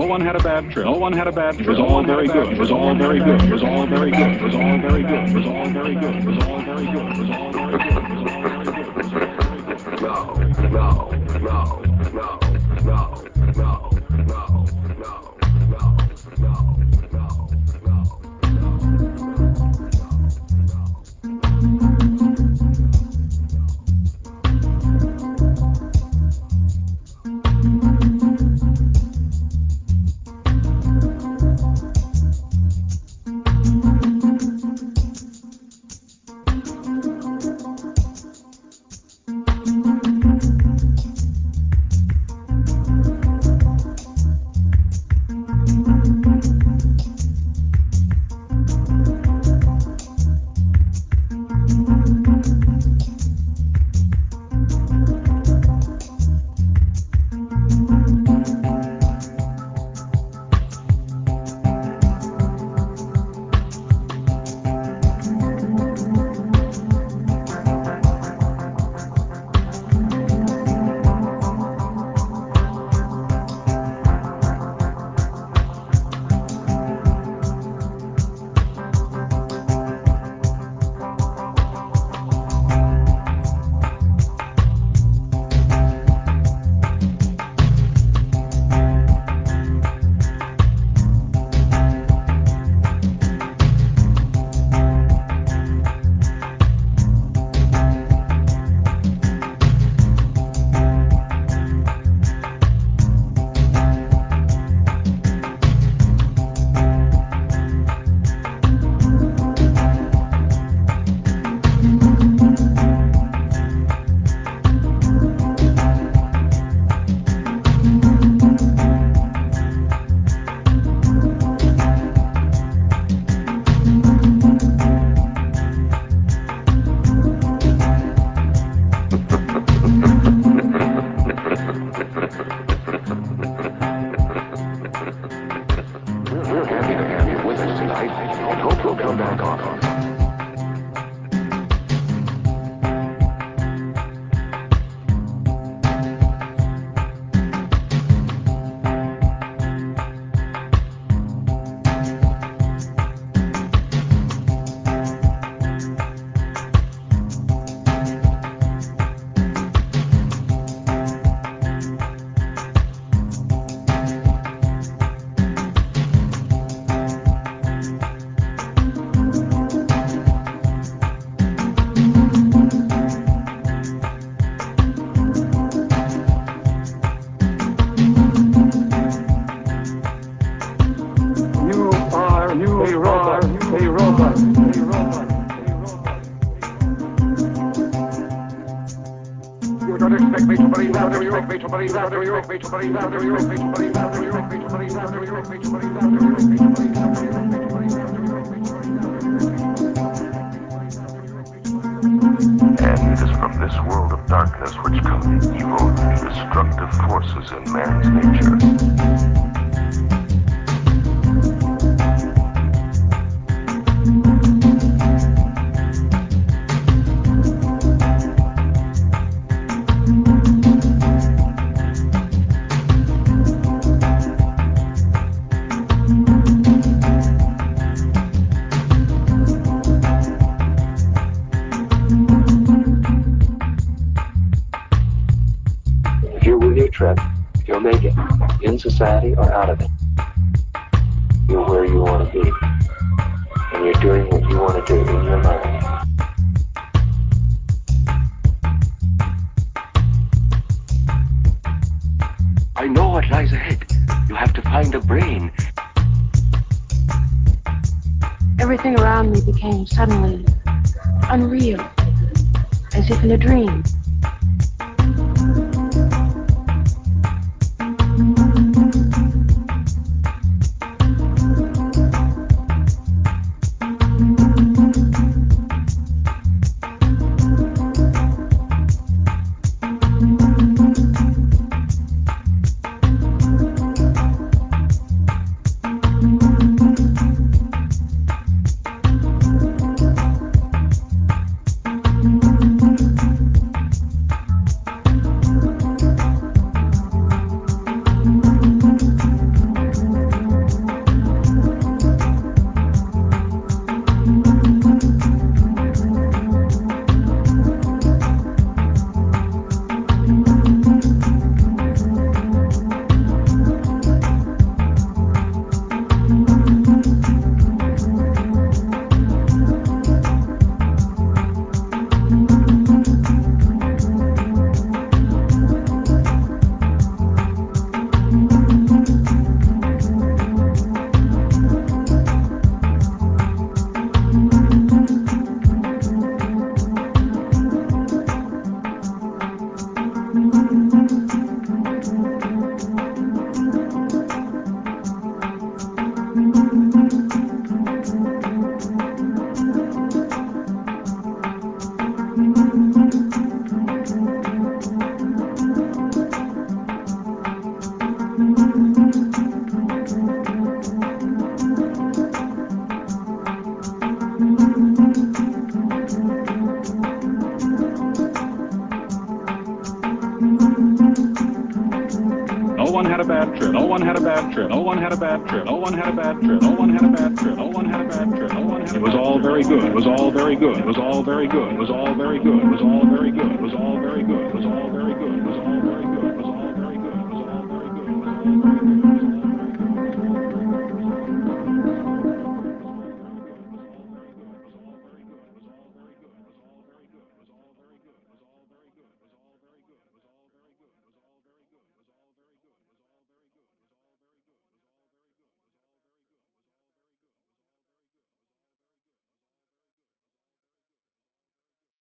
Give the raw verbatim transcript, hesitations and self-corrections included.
No one had a bad trip. No one had a bad trip. It was all very good. It was all very good. It was all very good. It was all very good. It was all very good. It was all very good. It was all very good. It was all very good. It was all very good. No, no, no, no, no, no, no, no, no, no, no, no. Society or out of it. You're where you want to be, and you're doing what you want to do in your mind. I know what lies ahead. You have to find a brain. Everything around me became suddenly unreal, as if in a dream. had a bad trip. No one had a bad trip. No one had a bad trip. No one had a bad trip. No one had a bad trip. No one had a bad trip. No one had a bad trip. It was all very good. It was all very good. It was all very good. It was all very good. It was all very good. It was all very good. It was all very good. It was all very good.